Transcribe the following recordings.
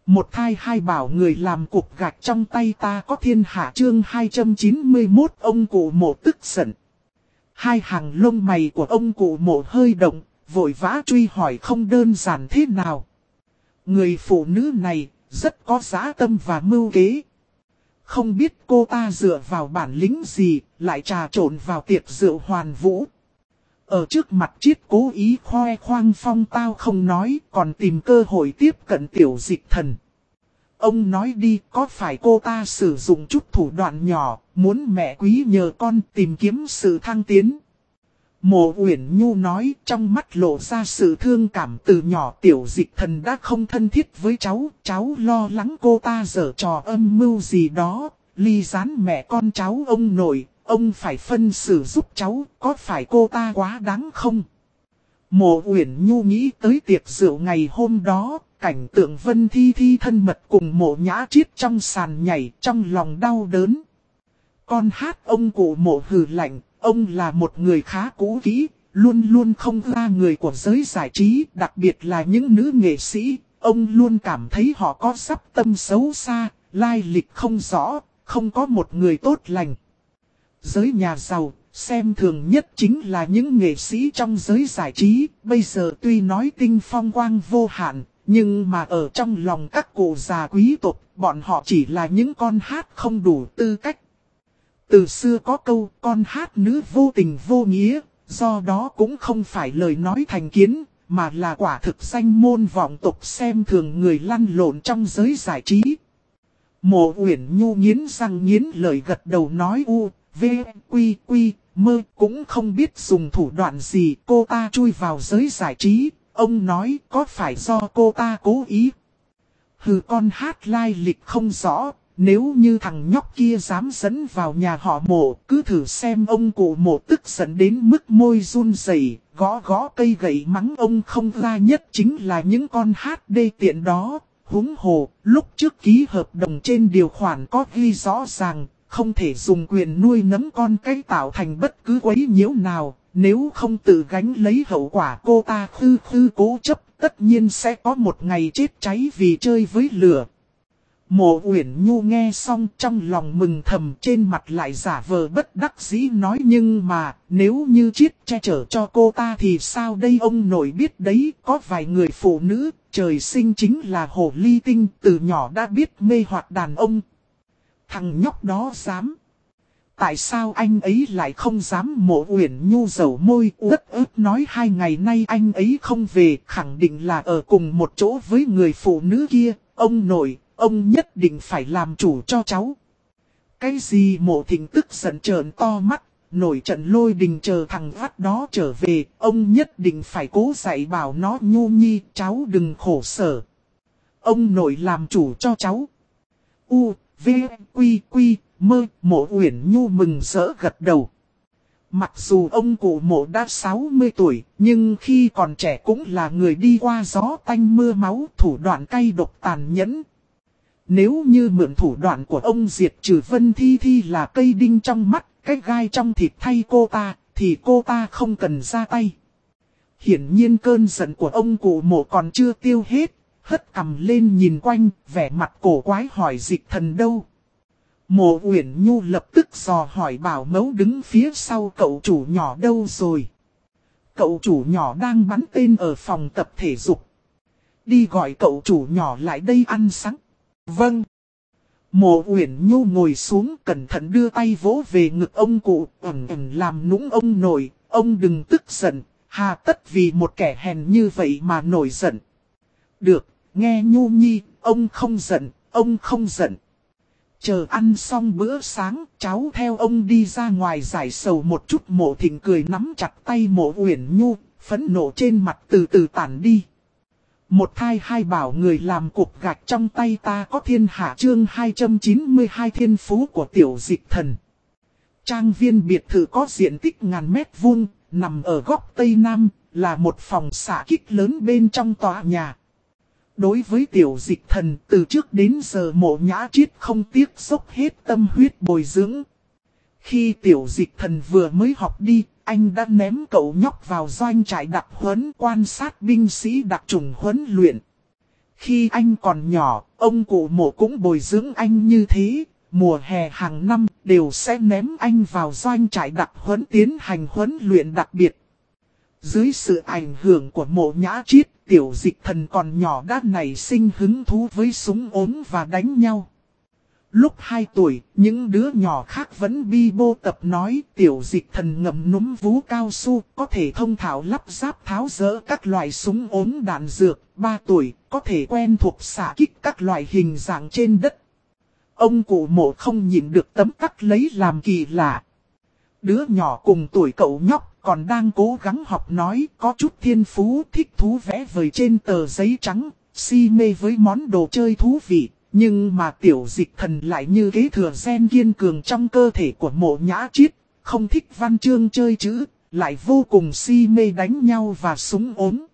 Một thai hai bảo người làm cục gạch trong tay ta có thiên hạ chương 291 ông cụ Mộ tức giận. Hai hàng lông mày của ông cụ Mộ hơi động, vội vã truy hỏi không đơn giản thế nào. Người phụ nữ này rất có dã tâm và mưu kế. Không biết cô ta dựa vào bản lĩnh gì lại trà trộn vào tiệc rượu hoàn vũ. Ở trước mặt Triết cố ý khoe khoang phong tao không nói, còn tìm cơ hội tiếp cận Tiểu Dịch Thần. Ông nói đi, có phải cô ta sử dụng chút thủ đoạn nhỏ, muốn mẹ quý nhờ con tìm kiếm sự thăng tiến? Mộ Uyển Nhu nói, trong mắt lộ ra sự thương cảm. Từ nhỏ Tiểu Dịch Thần đã không thân thiết với cháu lo lắng cô ta giở trò âm mưu gì đó, ly gián mẹ con cháu ông nội. Ông phải phân xử giúp cháu, có phải cô ta quá đáng không? Mộ Uyển Nhu nghĩ tới tiệc rượu ngày hôm đó, cảnh tượng Vân Thi Thi thân mật cùng Mộ Nhã Triết trong sàn nhảy, trong lòng đau đớn. Con hát ông cụ Mộ hừ lạnh, ông là một người khá cũ kỹ, luôn luôn không ra người của giới giải trí, đặc biệt là những nữ nghệ sĩ. Ông luôn cảm thấy họ có sắp tâm xấu xa, lai lịch không rõ, không có một người tốt lành. Giới nhà giàu, xem thường nhất chính là những nghệ sĩ trong giới giải trí, bây giờ tuy nói tinh phong quang vô hạn, nhưng mà ở trong lòng các cụ già quý tộc, bọn họ chỉ là những con hát không đủ tư cách. Từ xưa có câu, con hát nữ vô tình vô nghĩa, do đó cũng không phải lời nói thành kiến, mà là quả thực danh môn vọng tộc xem thường người lăn lộn trong giới giải trí. Mộ Uyển Nhu nghiến răng nghiến lợi gật đầu nói mơ cũng không biết dùng thủ đoạn gì cô ta chui vào giới giải trí. Ông nói có phải do cô ta cố ý? Hừ, con hát lai lịch không rõ, nếu như thằng nhóc kia dám dẫn vào nhà họ Mộ, cứ thử xem. Ông cụ Mộ tức giận đến mức môi run rẩy, gõ cây gậy mắng ông không ra, nhất chính là những con hát đê tiện đó. Huống hồ, lúc trước ký hợp đồng trên điều khoản có ghi rõ ràng, không thể dùng quyền nuôi nấng con cái tạo thành bất cứ quấy nhiễu nào, nếu không tự gánh lấy hậu quả. Cô ta khư cố chấp, tất nhiên sẽ có một ngày chết cháy vì chơi với lửa. Mộ Uyển Nhu nghe xong trong lòng mừng thầm, trên mặt lại giả vờ bất đắc dĩ nói, nhưng mà nếu như Triết che chở cho cô ta thì sao đây ông nội biết đấy, có vài người phụ nữ trời sinh chính là hồ ly tinh, từ nhỏ đã biết mê hoặc đàn ông. Thằng nhóc đó dám. Tại sao anh ấy lại không dám? Mộ Uyển Nhu dầu môi uất ức nói, 2 ngày nay anh ấy không về, khẳng định là ở cùng một chỗ với người phụ nữ kia. Ông nội, ông nhất định phải làm chủ cho cháu. Cái gì? Mộ Thịnh tức giận trợn to mắt, nổi trận lôi đình chờ thằng vắt đó trở về. Ông nhất định phải cố dạy bảo nó, Nhu Nhi, cháu đừng khổ sở. Ông nội làm chủ cho cháu. Mơ. Mộ Uyển Nhu mừng rỡ gật đầu. Mặc dù ông cụ Mộ đã 60 tuổi, nhưng khi còn trẻ cũng là người đi qua gió tanh mưa máu, thủ đoạn cay độc tàn nhẫn. Nếu như mượn thủ đoạn của ông diệt trừ Vân Thi Thi là cây đinh trong mắt, cái gai trong thịt thay cô ta, thì cô ta không cần ra tay. Hiển nhiên cơn giận của ông cụ Mộ còn chưa tiêu hết, hất cằm lên nhìn quanh, vẻ mặt cổ quái hỏi Dịch Thần đâu. Mộ Uyển Nhu lập tức dò hỏi bảo mẫu đứng phía sau cậu chủ nhỏ đâu rồi. Cậu chủ nhỏ đang bắn tên ở phòng tập thể dục. Đi gọi cậu chủ nhỏ lại đây ăn sáng. Vâng. Mộ Uyển Nhu ngồi xuống cẩn thận đưa tay vỗ về ngực ông cụ, làm nũng ông nội, ông đừng tức giận, hà tất vì một kẻ hèn như vậy mà nổi giận. Được, nghe Nhu Nhi, ông không giận, ông không giận. Chờ ăn xong bữa sáng, cháu theo ông đi ra ngoài giải sầu một chút. Mộ Thịnh cười nắm chặt tay Mộ Uyển Nhu, phẫn nộ trên mặt từ từ tản đi. Một thai hai bảo người làm cục gạch trong tay ta có thiên hạ chương 292 thiên phú của Tiểu Dịch Thần. Trang viên biệt thự có diện tích ngàn mét vuông, nằm ở góc Tây Nam, là một phòng xạ kích lớn bên trong tòa nhà. Đối với Tiểu Dịch Thần, từ trước đến giờ Mộ Nhã Triết không tiếc dốc hết tâm huyết bồi dưỡng. Khi Tiểu Dịch Thần vừa mới học đi, anh đã ném cậu nhóc vào doanh trại đặc huấn quan sát binh sĩ đặc chủng huấn luyện. Khi anh còn nhỏ, ông cụ Mộ cũng bồi dưỡng anh như thế. Mùa hè hàng năm đều sẽ ném anh vào doanh trại đặc huấn tiến hành huấn luyện đặc biệt. Dưới sự ảnh hưởng của Mộ Nhã Triết, Tiểu Dịch Thần còn nhỏ đã nảy sinh hứng thú với súng ốm và đánh nhau. Lúc 2 tuổi, những đứa nhỏ khác vẫn bi bô tập nói Tiểu Dịch Thần ngậm núm vú cao su, có thể thông thạo lắp ráp tháo dỡ các loại súng ốm đạn dược. 3 tuổi, có thể quen thuộc xạ kích các loại hình dạng trên đất. Ông cụ Mộ không nhịn được tấm tắc lấy làm kỳ lạ. Đứa nhỏ cùng tuổi cậu nhóc còn đang cố gắng học nói, có chút thiên phú, thích thú vẽ vời trên tờ giấy trắng, si mê với món đồ chơi thú vị. Nhưng mà Tiểu Dịch Thần lại như kế thừa gen kiên cường trong cơ thể của Mộ Nhã Triết, không thích văn chương chơi chữ, lại vô cùng si mê đánh nhau và súng ốm.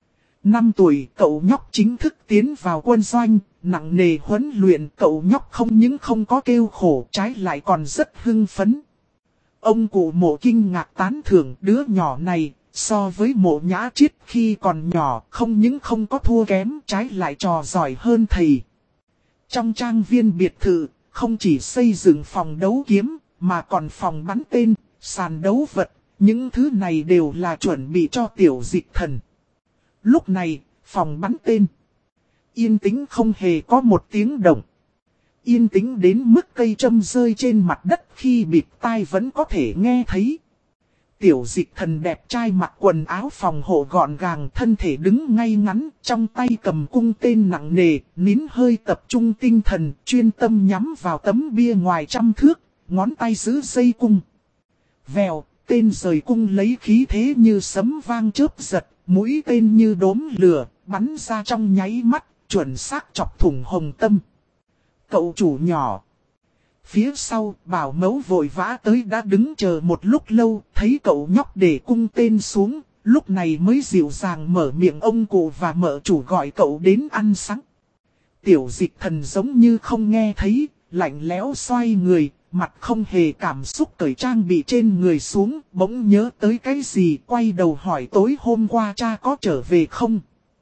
5 tuổi, cậu nhóc chính thức tiến vào quân doanh, nặng nề huấn luyện. Cậu nhóc không những không có kêu khổ, trái lại còn rất hưng phấn. Ông cụ Mộ kinh ngạc tán thưởng đứa nhỏ này, so với Mộ Nhã Triết khi còn nhỏ, không những không có thua kém, trái lại trò giỏi hơn thầy. Trong trang viên biệt thự, không chỉ xây dựng phòng đấu kiếm, mà còn phòng bắn tên, sàn đấu vật, những thứ này đều là chuẩn bị cho Tiểu Dịch Thần. Lúc này, phòng bắn tên yên tĩnh không hề có một tiếng động. Yên tĩnh đến mức cây châm rơi trên mặt đất khi bịt tai vẫn có thể nghe thấy. Tiểu Dịch Thần đẹp trai mặc quần áo phòng hộ gọn gàng, thân thể đứng ngay ngắn, trong tay cầm cung tên nặng nề, nín hơi tập trung tinh thần, chuyên tâm nhắm vào tấm bia ngoài 100 thước, ngón tay giữ dây cung. Vèo, tên rời cung lấy khí thế như sấm vang chớp giật, mũi tên như đốm lửa, bắn ra trong nháy mắt, chuẩn xác chọc thủng hồng tâm. Cậu chủ nhỏ. Phía sau, Bảo Mẫu vội vã tới đã đứng chờ một lúc lâu, thấy cậu nhóc để cung tên xuống, lúc này mới dịu dàng mở miệng ông cụ và mợ chủ gọi cậu đến ăn sáng. Tiểu Dịch Thần giống như không nghe thấy, lạnh lẽo xoay người, mặt không hề cảm xúc cởi trang bị trên người xuống, bỗng nhớ tới cái gì, quay đầu hỏi tối hôm qua cha có trở về không?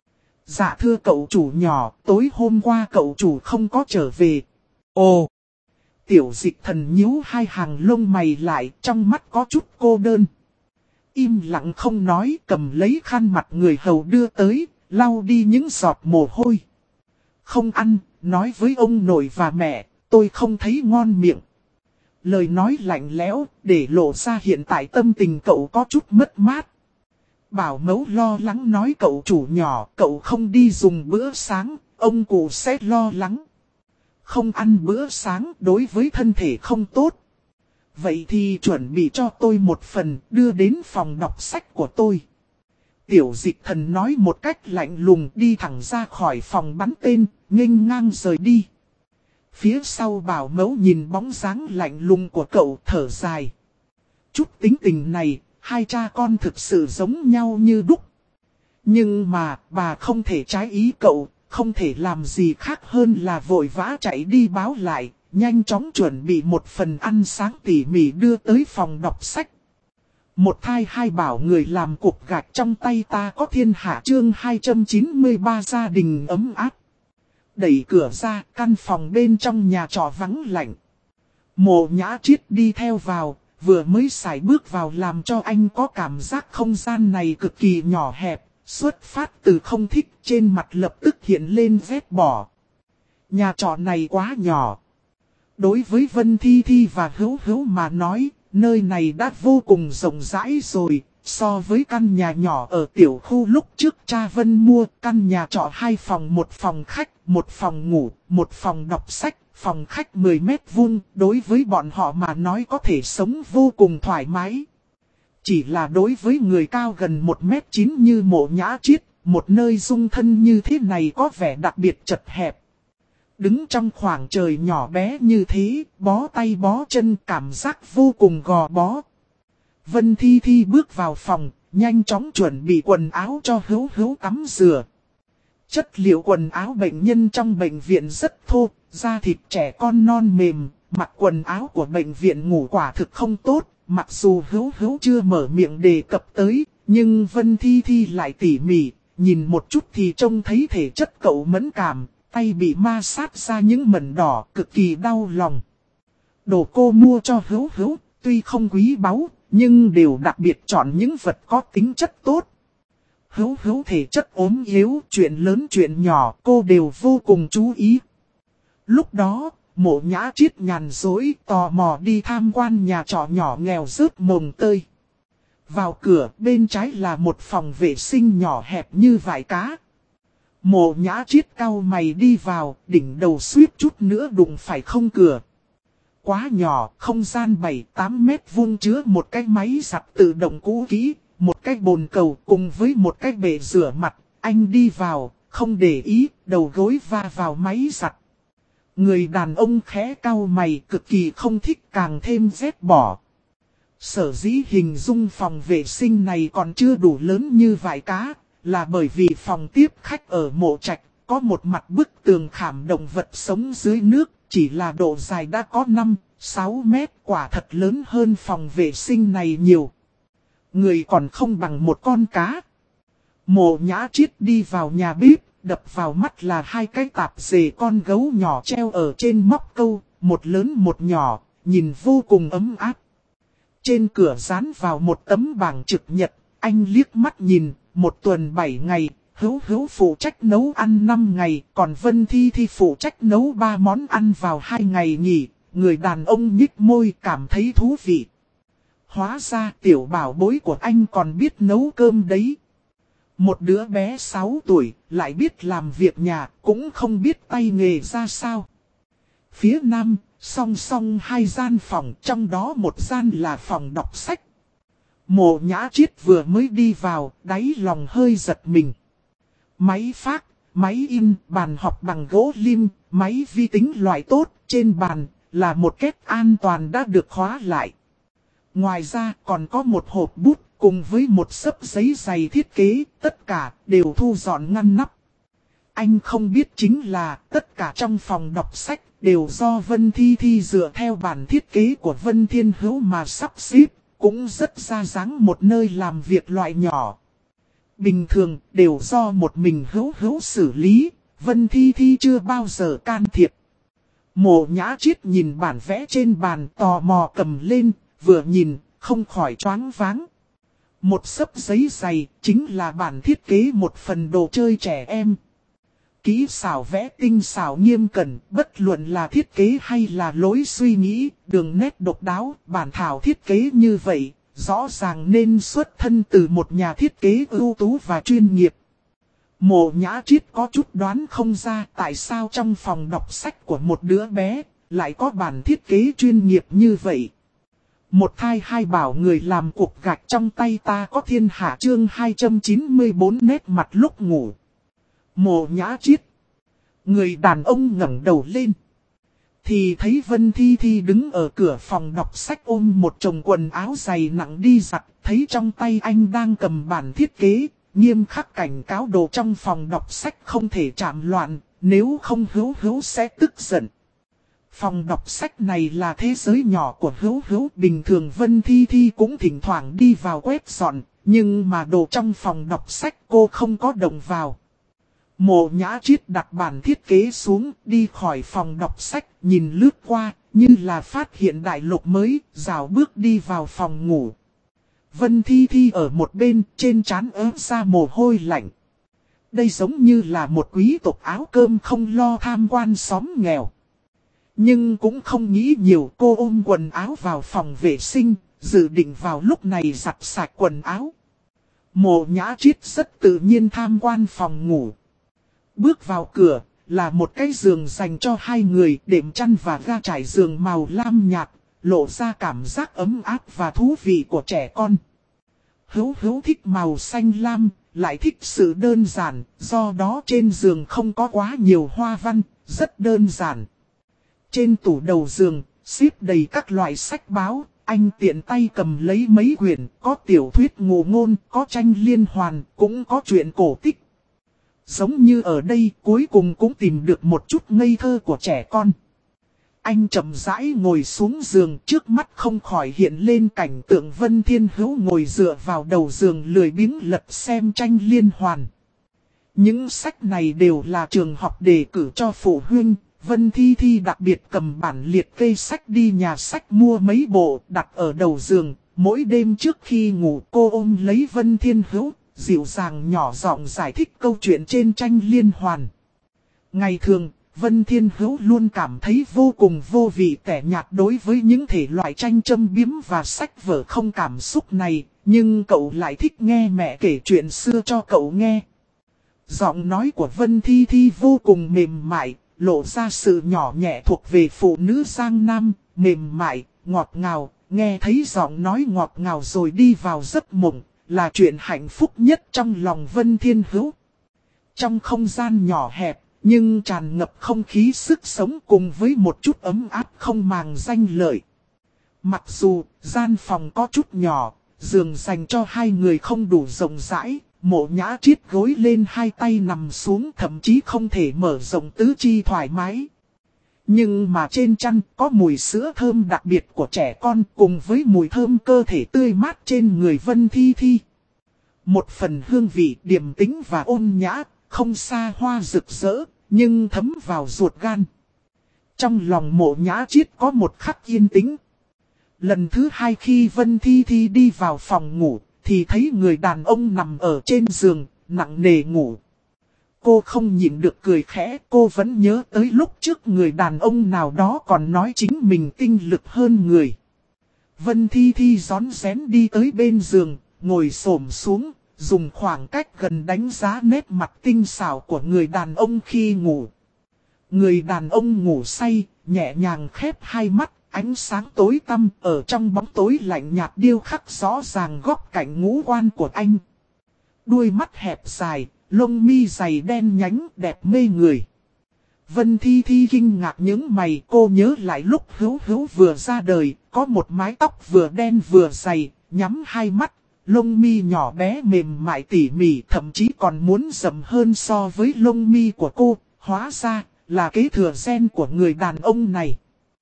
Dạ thưa cậu chủ nhỏ, tối hôm qua cậu chủ không có trở về. Ồ! Tiểu Dịch Thần nhíu hai hàng lông mày lại, trong mắt có chút cô đơn. Im lặng không nói, cầm lấy khăn mặt người hầu đưa tới, lau đi những giọt mồ hôi. Không ăn, nói với ông nội và mẹ, tôi không thấy ngon miệng. Lời nói lạnh lẽo, để lộ ra hiện tại tâm tình cậu có chút mất mát. Bảo Mẫu lo lắng nói cậu chủ nhỏ, cậu không đi dùng bữa sáng, ông cụ sẽ lo lắng. Không ăn bữa sáng đối với thân thể không tốt. Vậy thì chuẩn bị cho tôi một phần, đưa đến phòng đọc sách của tôi. Tiểu Dịch Thần nói một cách lạnh lùng, đi thẳng ra khỏi phòng bắn tên, nghênh ngang rời đi. Phía sau Bảo Mẫu nhìn bóng dáng lạnh lùng của cậu thở dài. Chút tính tình này, hai cha con thực sự giống nhau như đúc. Nhưng mà bà không thể trái ý cậu, không thể làm gì khác hơn là vội vã chạy đi báo lại, nhanh chóng chuẩn bị một phần ăn sáng tỉ mỉ đưa tới phòng đọc sách. Một thai hai bảo người làm cục gạch trong tay ta có thiên hạ chương 293 gia đình ấm áp. Đẩy cửa ra, căn phòng bên trong nhà trọ vắng lạnh. Mộ Nhã Triết đi theo vào, vừa mới sải bước vào làm cho anh có cảm giác không gian này cực kỳ nhỏ hẹp, xuất phát từ không thích, trên mặt lập tức hiện lên vết bỏ. Nhà trọ này quá nhỏ. Đối với Vân Thi Thi và Hữu Hữu mà nói, nơi này đã vô cùng rộng rãi rồi. So với căn nhà nhỏ ở tiểu khu lúc trước cha Vân mua, căn nhà trọ 2 phòng 1 phòng khách, 1 phòng ngủ, 1 phòng đọc sách, phòng khách 10 mét vuông, đối với bọn họ mà nói có thể sống vô cùng thoải mái. Chỉ là đối với người cao gần 1m9 như Mộ Nhã Triết, một nơi dung thân như thế này có vẻ đặc biệt chật hẹp. Đứng trong khoảng trời nhỏ bé như thế, bó tay bó chân, cảm giác vô cùng gò bó. Vân Thi Thi bước vào phòng, nhanh chóng chuẩn bị quần áo cho Hữu Hữu tắm rửa. Chất liệu quần áo bệnh nhân trong bệnh viện rất thô, da thịt trẻ con non mềm, mặc quần áo của bệnh viện ngủ quả thực không tốt. Mặc dù Hữu Hữu chưa mở miệng đề cập tới, nhưng Vân Thi Thi lại tỉ mỉ, nhìn một chút thì trông thấy thể chất cậu mẫn cảm, tay bị ma sát ra những mẩn đỏ cực kỳ đau lòng. Đồ cô mua cho Hữu Hữu, tuy không quý báu, nhưng đều đặc biệt chọn những vật có tính chất tốt. Hữu Hữu thể chất ốm yếu, chuyện lớn chuyện nhỏ cô đều vô cùng chú ý. Lúc đó, Mộ Nhã Triết nhàn rỗi tò mò đi tham quan nhà trọ nhỏ nghèo rớt mồng tơi. Vào cửa bên trái là một phòng vệ sinh nhỏ hẹp như vải cá. Mộ Nhã Triết cau mày đi vào, đỉnh đầu suýt chút nữa đụng phải không cửa. Quá nhỏ, không gian 7-8 mét vuông chứa một cái máy giặt tự động cũ kỹ, một cái bồn cầu cùng với một cái bể rửa mặt. Anh đi vào, không để ý, đầu gối va vào máy giặt. Người đàn ông khẽ cau mày cực kỳ không thích càng thêm ghét bỏ. Sở dĩ hình dung phòng vệ sinh này còn chưa đủ lớn như vải cá, là bởi vì phòng tiếp khách ở Mộ Trạch có một mặt bức tường khảm động vật sống dưới nước, chỉ là độ dài đã có 5-6 mét, quả thật lớn hơn phòng vệ sinh này nhiều. Người còn không bằng một con cá. Mộ Nhã Triết đi vào nhà bếp, đập vào mắt là hai cái tạp dề con gấu nhỏ treo ở trên móc câu, một lớn một nhỏ, nhìn vô cùng ấm áp. Trên cửa dán vào một tấm bảng trực nhật, anh liếc mắt nhìn, 1 tuần 7 ngày, Hữu Hữu phụ trách nấu ăn 5 ngày, còn Vân Thi Thi phụ trách nấu 3 món ăn vào 2 ngày nghỉ. Người đàn ông nhích môi cảm thấy thú vị. Hóa ra tiểu bảo bối của anh còn biết nấu cơm đấy. Một đứa bé 6 tuổi, lại biết làm việc nhà, cũng không biết tay nghề ra sao. Phía nam, song song 2 gian phòng, trong đó một gian là phòng đọc sách. Mộ Nhã Triết vừa mới đi vào, đáy lòng hơi giật mình. Máy fax, máy in, bàn học bằng gỗ lim, máy vi tính loại tốt, trên bàn là một két an toàn đã được khóa lại. Ngoài ra còn có một hộp bút cùng với một xấp giấy dày thiết kế, tất cả đều thu dọn ngăn nắp. Anh không biết chính là tất cả trong phòng đọc sách đều do Vân Thi Thi dựa theo bản thiết kế của Vân Thiên Hữu mà sắp xếp, cũng rất ra dáng một nơi làm việc loại nhỏ. Bình thường đều do một mình Hữu Hữu xử lý, Vân Thi Thi chưa bao giờ can thiệp. Mộ Nhã Triết nhìn bản vẽ trên bàn tò mò cầm lên, vừa nhìn, không khỏi choáng váng. Một xấp giấy dày, chính là bản thiết kế một phần đồ chơi trẻ em. Kỹ xảo vẽ tinh xảo nghiêm cẩn, bất luận là thiết kế hay là lối suy nghĩ, đường nét độc đáo, bản thảo thiết kế như vậy, rõ ràng nên xuất thân từ một nhà thiết kế ưu tú và chuyên nghiệp. Mộ Nhã Triết có chút đoán không ra tại sao trong phòng đọc sách của một đứa bé, lại có bản thiết kế chuyên nghiệp như vậy. Một thai hai bảo người làm cuộc gạch trong tay ta có thiên hạ chương 294 nét mặt lúc ngủ. Mộ Nhã Triết. Người đàn ông ngẩng đầu lên. Thì thấy Vân Thi Thi đứng ở cửa phòng đọc sách ôm một chồng quần áo dày nặng đi giặt. Thấy trong tay anh đang cầm bản thiết kế, nghiêm khắc cảnh cáo đồ trong phòng đọc sách không thể chạm loạn, nếu không Hữu Hữu sẽ tức giận. Phòng đọc sách này là thế giới nhỏ của Hữu Hữu, bình thường Vân Thi Thi cũng thỉnh thoảng đi vào quét dọn, nhưng mà đồ trong phòng đọc sách cô không có động vào. Mộ Nhã Triết đặt bản thiết kế xuống, đi khỏi phòng đọc sách, nhìn lướt qua, như là phát hiện đại lục mới, rảo bước đi vào phòng ngủ. Vân Thi Thi ở một bên, trên trán ớt ra mồ hôi lạnh. Đây giống như là một quý tộc áo cơm không lo tham quan xóm nghèo. Nhưng cũng không nghĩ nhiều, cô ôm quần áo vào phòng vệ sinh, dự định vào lúc này giặt sạch quần áo. Mộ Nhã Triết rất tự nhiên tham quan phòng ngủ. Bước vào cửa, là một cái giường dành cho 2 người, đệm chăn và ga trải giường màu lam nhạt, lộ ra cảm giác ấm áp và thú vị của trẻ con. Hữu Hữu thích màu xanh lam, lại thích sự đơn giản, do đó trên giường không có quá nhiều hoa văn, rất đơn giản. Trên tủ đầu giường, xếp đầy các loại sách báo, anh tiện tay cầm lấy mấy quyển, có tiểu thuyết ngụ ngôn, có tranh liên hoàn, cũng có truyện cổ tích. Giống như ở đây cuối cùng cũng tìm được một chút ngây thơ của trẻ con. Anh chậm rãi ngồi xuống giường, trước mắt không khỏi hiện lên cảnh tượng Vân Thiên Hữu ngồi dựa vào đầu giường lười biếng lật xem tranh liên hoàn. Những sách này đều là trường học đề cử cho phụ huynh. Vân Thi Thi đặc biệt cầm bản liệt kê sách đi nhà sách mua mấy bộ đặt ở đầu giường. Mỗi đêm trước khi ngủ cô ôm lấy Vân Thiên Hữu, dịu dàng nhỏ giọng giải thích câu chuyện trên tranh liên hoàn. Ngày thường, Vân Thiên Hữu luôn cảm thấy vô cùng vô vị tẻ nhạt đối với những thể loại tranh châm biếm và sách vở không cảm xúc này, nhưng cậu lại thích nghe mẹ kể chuyện xưa cho cậu nghe. Giọng nói của Vân Thi Thi vô cùng mềm mại, lộ ra sự nhỏ nhẹ thuộc về phụ nữ Giang Nam, mềm mại, ngọt ngào, nghe thấy giọng nói ngọt ngào rồi đi vào giấc mộng, là chuyện hạnh phúc nhất trong lòng Vân Thiên Hữu. Trong không gian nhỏ hẹp, nhưng tràn ngập không khí sức sống cùng với một chút ấm áp không màng danh lợi. Mặc dù gian phòng có chút nhỏ, giường dành cho hai người không đủ rộng rãi, Mộ Nhã Triết gối lên hai tay nằm xuống thậm chí không thể mở rộng tứ chi thoải mái. Nhưng mà trên chăn có mùi sữa thơm đặc biệt của trẻ con cùng với mùi thơm cơ thể tươi mát trên người Vân Thi Thi. Một phần hương vị điềm tĩnh và ôn nhã, không xa hoa rực rỡ, nhưng thấm vào ruột gan. Trong lòng Mộ Nhã Triết có một khắc yên tĩnh. Lần thứ hai khi Vân Thi Thi đi vào phòng ngủ, thì thấy người đàn ông nằm ở trên giường, nặng nề ngủ. Cô không nhịn được cười khẽ, cô vẫn nhớ tới lúc trước người đàn ông nào đó còn nói chính mình tinh lực hơn người. Vân Thi Thi rón rén đi tới bên giường, ngồi xổm xuống, dùng khoảng cách gần đánh giá nét mặt tinh xảo của người đàn ông khi ngủ. Người đàn ông ngủ say, nhẹ nhàng khép hai mắt, ánh sáng tối tăm ở trong bóng tối lạnh nhạt điêu khắc rõ ràng góc cạnh ngũ quan của anh. Đuôi mắt hẹp dài, lông mi dày đen nhánh đẹp mê người. Vân Thi Thi kinh ngạc những mày, cô nhớ lại lúc Hữu Hữu vừa ra đời, có một mái tóc vừa đen vừa dày, nhắm hai mắt, lông mi nhỏ bé mềm mại tỉ mỉ, thậm chí còn muốn rậm hơn so với lông mi của cô, hóa ra là kế thừa gen của người đàn ông này.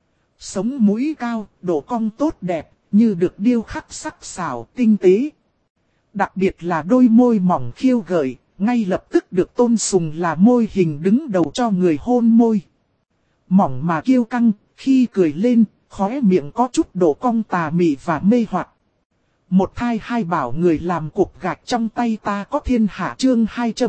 Sống mũi cao, độ cong tốt đẹp, như được điêu khắc sắc sảo tinh tế. Đặc biệt là đôi môi mỏng khiêu gợi, ngay lập tức được tôn sùng là môi hình đứng đầu cho người hôn môi. Mỏng mà kiêu căng, khi cười lên, khóe miệng có chút độ cong tà mị và mê hoặc. Một thai hai bảo người làm cục gạch trong tay ta có thiên hạ chương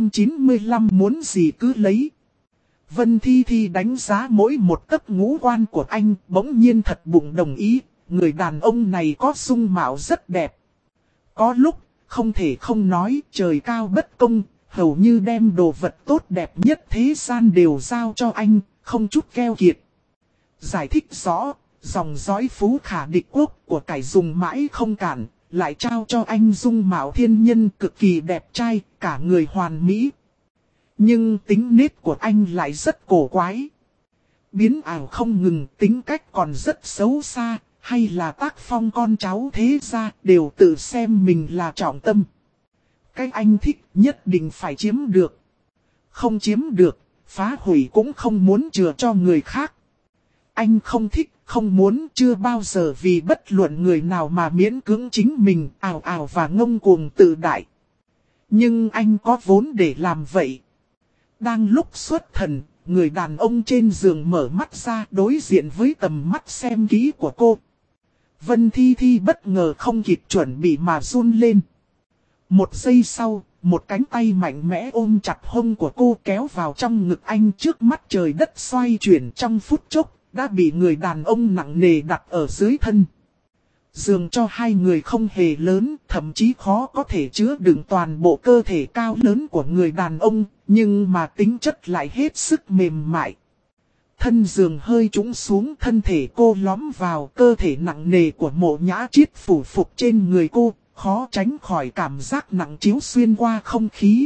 295 muốn gì cứ lấy. Vân Thi Thi đánh giá mỗi một tấc ngũ quan của anh, bỗng nhiên thật bụng đồng ý, người đàn ông này có dung mạo rất đẹp. Có lúc, không thể không nói, trời cao bất công, hầu như đem đồ vật tốt đẹp nhất thế gian đều giao cho anh, không chút keo kiệt. Giải thích rõ, dòng dõi phú khả địch quốc của cải dùng mãi không cản, lại trao cho anh dung mạo thiên nhân cực kỳ đẹp trai, cả người hoàn mỹ. Nhưng tính nết của anh lại rất cổ quái. Biến ảo không ngừng, tính cách còn rất xấu xa, hay là tác phong con cháu thế gia đều tự xem mình là trọng tâm. Cái anh thích nhất định phải chiếm được. Không chiếm được, phá hủy cũng không muốn chừa cho người khác. Anh không thích, không muốn, chưa bao giờ vì bất luận người nào mà miễn cưỡng chính mình, ảo ảo và ngông cuồng tự đại. Nhưng anh có vốn để làm vậy. Đang lúc xuất thần, người đàn ông trên giường mở mắt ra đối diện với tầm mắt xem kỹ của cô. Vân Thi Thi bất ngờ không kịp chuẩn bị mà run lên. Một giây sau, một cánh tay mạnh mẽ ôm chặt hông của cô kéo vào trong ngực anh, trước mắt trời đất xoay chuyển trong phút chốc, đã bị người đàn ông nặng nề đặt ở dưới thân. Giường cho hai người không hề lớn, thậm chí khó có thể chứa đựng toàn bộ cơ thể cao lớn của người đàn ông, nhưng mà tính chất lại hết sức mềm mại. Thân giường hơi trũng xuống, thân thể cô lõm vào, cơ thể nặng nề của Mộ Nhã Triết phủ phục trên người cô, khó tránh khỏi cảm giác nặng chiếu xuyên qua không khí.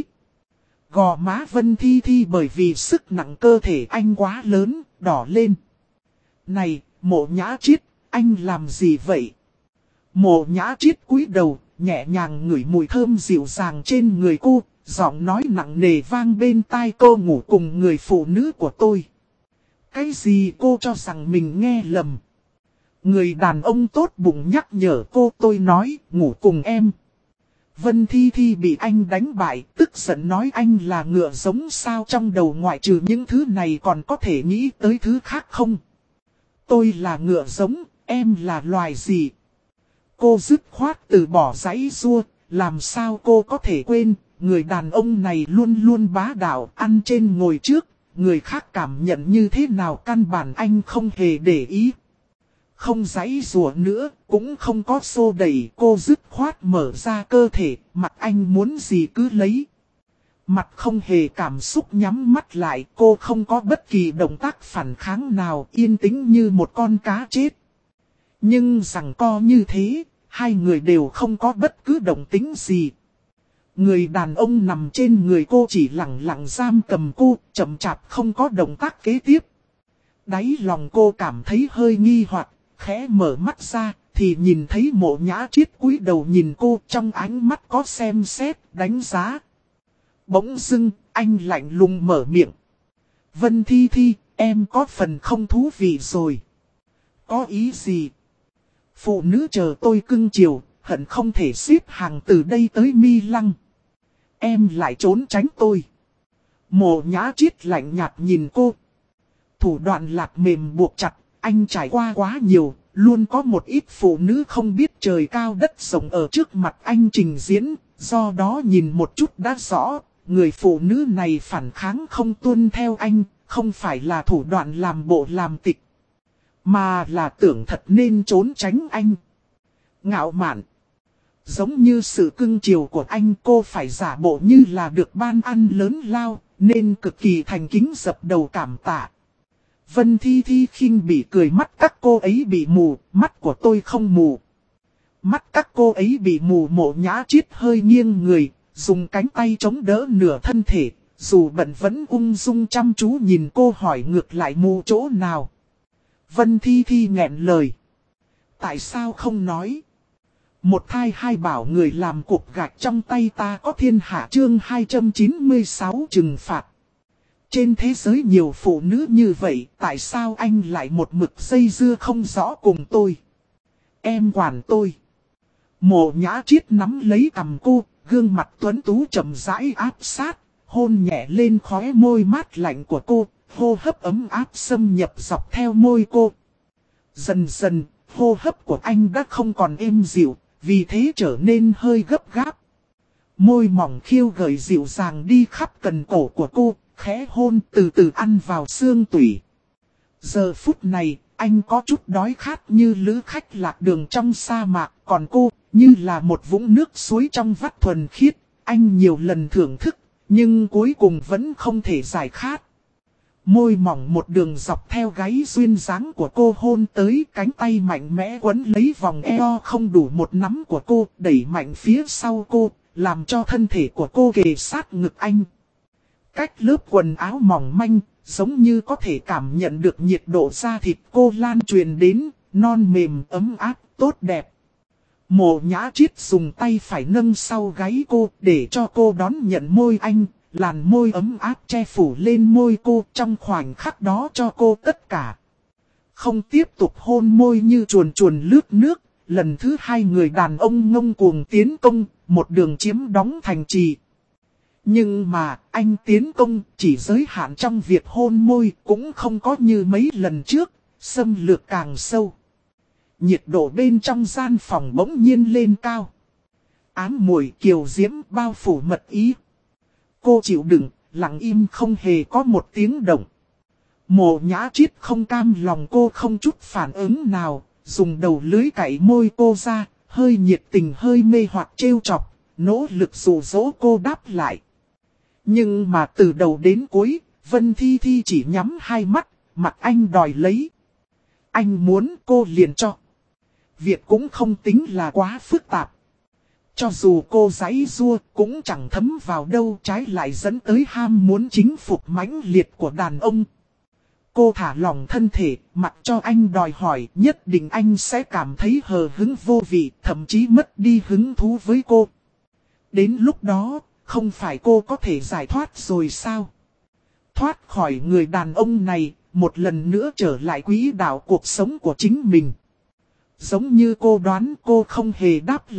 Gò má Vân Thi Thi bởi vì sức nặng cơ thể anh quá lớn, đỏ lên. Này, Mộ Nhã Triết, anh làm gì vậy? Mộ Nhã Triết cúi đầu, nhẹ nhàng ngửi mùi thơm dịu dàng trên người cô, giọng nói nặng nề vang bên tai cô, ngủ cùng người phụ nữ của tôi. Cái gì cô cho rằng mình nghe lầm? Người đàn ông tốt bụng nhắc nhở cô, tôi nói, ngủ cùng em. Vân Thi Thi bị anh đánh bại, tức giận nói anh là ngựa giống sao, trong đầu ngoại trừ những thứ này còn có thể nghĩ tới thứ khác không? Tôi là ngựa giống, em là loài gì? Cô dứt khoát từ bỏ giãy giụa, làm sao cô có thể quên, người đàn ông này luôn luôn bá đạo, ăn trên ngồi trước, người khác cảm nhận như thế nào căn bản anh không hề để ý. Không giãy giụa nữa, cũng không có xô đẩy, cô dứt khoát mở ra cơ thể, mặt anh muốn gì cứ lấy. Mặt không hề cảm xúc nhắm mắt lại, cô không có bất kỳ động tác phản kháng nào, yên tĩnh như một con cá chết. Nhưng rằng co như thế, hai người đều không có bất cứ động tĩnh gì. Người đàn ông nằm trên người cô chỉ lặng lặng giam cầm cô, chậm chạp không có động tác kế tiếp. Đáy lòng cô cảm thấy hơi nghi hoặc, khẽ mở mắt ra, thì nhìn thấy Mộ Nhã Triết cúi đầu nhìn cô, trong ánh mắt có xem xét, đánh giá. Bỗng dưng, anh lạnh lùng mở miệng. Vân Thi Thi, em có phần không thú vị rồi. Có ý gì? Phụ nữ chờ tôi cưng chiều, hận không thể xếp hàng từ đây tới Mi Lăng. Em lại trốn tránh tôi. Mộ Nhã Triết lạnh nhạt nhìn cô. Thủ đoạn lạc mềm buộc chặt, anh trải qua quá nhiều, luôn có một ít phụ nữ không biết trời cao đất rộng ở trước mặt anh trình diễn, do đó nhìn một chút đã rõ, người phụ nữ này phản kháng không tuân theo anh, không phải là thủ đoạn làm bộ làm tịch, mà là tưởng thật nên trốn tránh anh. Ngạo mạn. Giống như sự cưng chiều của anh, cô phải giả bộ như là được ban ăn lớn lao, nên cực kỳ thành kính dập đầu cảm tạ. Vân Thi Thi khinh bỉ cười, mắt các cô ấy bị mù, mắt của tôi không mù. Mắt các cô ấy bị mù. Mộ Nhã Triết hơi nghiêng người, dùng cánh tay chống đỡ nửa thân thể, dù bận vẫn ung dung chăm chú nhìn cô, hỏi ngược lại mù chỗ nào. Vân Thi Thi nghẹn lời. Tại sao không nói? Một thai hai bảo người làm cục gạch trong tay ta có thiên hạ, chương 296 trừng phạt. Trên thế giới nhiều phụ nữ như vậy, tại sao anh lại một mực dây dưa không rõ cùng tôi? Em quản tôi. Mộ Nhã Triết nắm lấy cằm cô, gương mặt tuấn tú chậm rãi áp sát, hôn nhẹ lên khóe môi mát lạnh của cô, hô hấp ấm áp xâm nhập dọc theo môi cô. Dần dần, hô hấp của anh đã không còn êm dịu, vì thế trở nên hơi gấp gáp. Môi mỏng khiêu gợi dịu dàng đi khắp cần cổ của cô, khẽ hôn từ từ ăn vào xương tủy. Giờ phút này, anh có chút đói khát như lữ khách lạc đường trong sa mạc, còn cô, như là một vũng nước suối trong vắt thuần khiết. Anh nhiều lần thưởng thức, nhưng cuối cùng vẫn không thể giải khát. Môi mỏng một đường dọc theo gáy duyên dáng của cô hôn tới, cánh tay mạnh mẽ quấn lấy vòng eo không đủ một nắm của cô, đẩy mạnh phía sau cô, làm cho thân thể của cô kề sát ngực anh. Cách lớp quần áo mỏng manh, giống như có thể cảm nhận được nhiệt độ da thịt cô lan truyền đến, non mềm ấm áp, tốt đẹp. Mộ Nhã Triết dùng tay phải nâng sau gáy cô để cho cô đón nhận môi anh, làn môi ấm áp che phủ lên môi cô, trong khoảnh khắc đó cho cô tất cả. Không tiếp tục hôn môi như chuồn chuồn lướt nước, lần thứ hai người đàn ông ngông cuồng tiến công, một đường chiếm đóng thành trì. Nhưng mà, anh tiến công chỉ giới hạn trong việc hôn môi, cũng không có như mấy lần trước, xâm lược càng sâu. Nhiệt độ bên trong gian phòng bỗng nhiên lên cao. Ám mùi kiều diễm bao phủ mật ý. Cô chịu đựng, lặng im không hề có một tiếng động. Mộ Nhã Triết không cam lòng cô không chút phản ứng nào, dùng đầu lưới cạy môi cô ra, hơi nhiệt tình hơi mê hoặc trêu chọc, nỗ lực dụ dỗ cô đáp lại. Nhưng mà từ đầu đến cuối, Vân Thi Thi chỉ nhắm hai mắt, mặt anh đòi lấy. Anh muốn cô liền cho. Việc cũng không tính là quá phức tạp. Cho dù cô giãy giụa cũng chẳng thấm vào đâu, trái lại dẫn tới ham muốn chính phục mãnh liệt của đàn ông. Cô thả lỏng thân thể, mặc cho anh đòi hỏi, nhất định anh sẽ cảm thấy hờ hứng vô vị, thậm chí mất đi hứng thú với cô. Đến lúc đó, không phải cô có thể giải thoát rồi sao? Thoát khỏi người đàn ông này, một lần nữa trở lại quỹ đạo cuộc sống của chính mình. Giống như cô đoán, cô không hề đáp lại,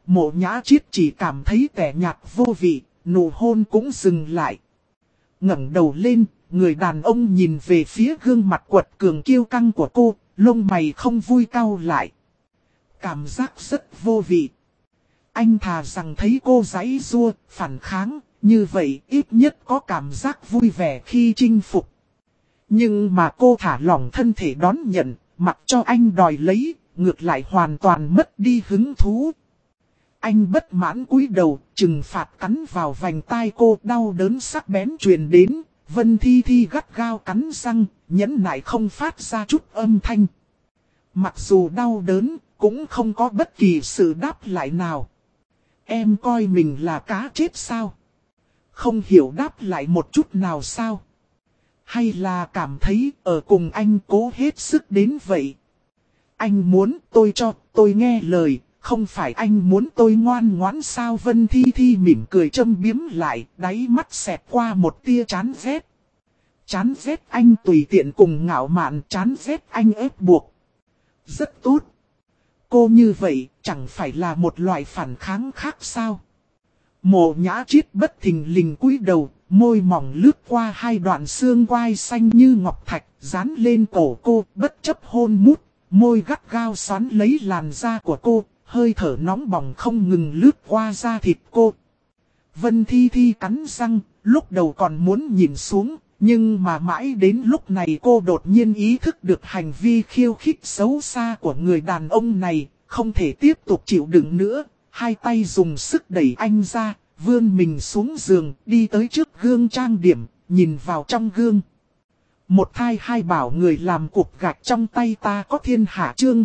Mộ Nhã Chiết chỉ cảm thấy tẻ nhạt vô vị, nụ hôn cũng dừng lại. Ngẩng đầu lên, người đàn ông nhìn về phía gương mặt quật cường kiêu căng của cô, lông mày không vui cau lại. Cảm giác rất vô vị. Anh thà rằng thấy cô giãy giụa, phản kháng, như vậy ít nhất có cảm giác vui vẻ khi chinh phục. Nhưng mà cô thả lỏng thân thể đón nhận, mặc cho anh đòi lấy, ngược lại hoàn toàn mất đi hứng thú. Anh bất mãn cúi đầu, trừng phạt cắn vào vành tai cô, đau đớn sắc bén truyền đến. Vân Thi Thi gắt gao cắn răng, nhẫn nại không phát ra chút âm thanh. Mặc dù đau đớn, cũng không có bất kỳ sự đáp lại nào. Em coi mình là cá chết sao? Không hiểu đáp lại một chút nào sao? Hay là cảm thấy ở cùng anh cố hết sức đến vậy? Anh muốn tôi cho tôi nghe lời, không phải anh muốn tôi ngoan ngoãn sao? Vân Thi Thi mỉm cười châm biếm lại, đáy mắt xẹt qua một tia chán ghét. Chán ghét anh tùy tiện cùng ngạo mạn, chán ghét anh ép buộc. Rất tốt. Cô như vậy chẳng phải là một loại phản kháng khác sao? Mộ Nhã Chiết bất thình lình cúi đầu, môi mỏng lướt qua hai đoạn xương quai xanh như ngọc thạch, dán lên cổ cô, bất chấp hôn mút, môi gắt gao xoắn lấy làn da của cô, hơi thở nóng bỏng không ngừng lướt qua da thịt cô. Vân Thi Thi cắn răng, lúc đầu còn muốn nhìn xuống, nhưng mà mãi đến lúc này cô đột nhiên ý thức được hành vi khiêu khích xấu xa của người đàn ông này, không thể tiếp tục chịu đựng nữa. Hai tay dùng sức đẩy anh ra, vươn mình xuống giường, đi tới trước gương trang điểm, nhìn vào trong gương. Một thai hai bảo người làm cục gạch trong tay ta có thiên hạ chương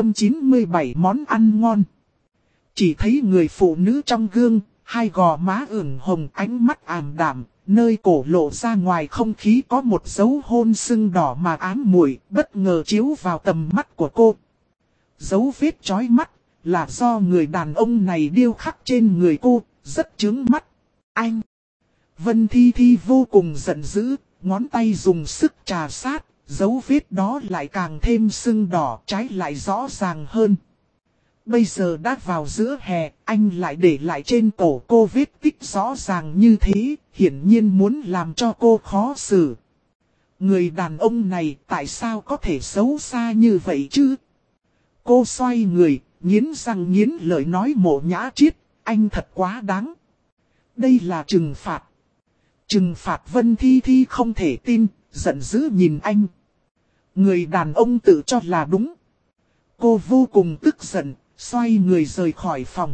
297 món ăn ngon. Chỉ thấy người phụ nữ trong gương, hai gò má ửng hồng ánh mắt ảm đạm, nơi cổ lộ ra ngoài không khí có một dấu hôn sưng đỏ mà ám muội bất ngờ chiếu vào tầm mắt của cô. Dấu vết chói mắt là do người đàn ông này điêu khắc trên người cô, rất chướng mắt. Anh! Vân Thi Thi vô cùng giận dữ, ngón tay dùng sức trà sát, dấu vết đó lại càng thêm sưng đỏ, trái lại rõ ràng hơn. Bây giờ đã vào giữa hè, anh lại để lại trên cổ cô vết tích rõ ràng như thế, hiển nhiên muốn làm cho cô khó xử. Người đàn ông này tại sao có thể xấu xa như vậy chứ? Cô xoay người, nghiến răng nghiến lợi nói Mộ Nhã Chiết, anh thật quá đáng. Đây là trừng phạt. Trừng phạt. Vân Thi Thi không thể tin, giận dữ nhìn anh. Người đàn ông tự cho là đúng. Cô vô cùng tức giận, xoay người rời khỏi phòng.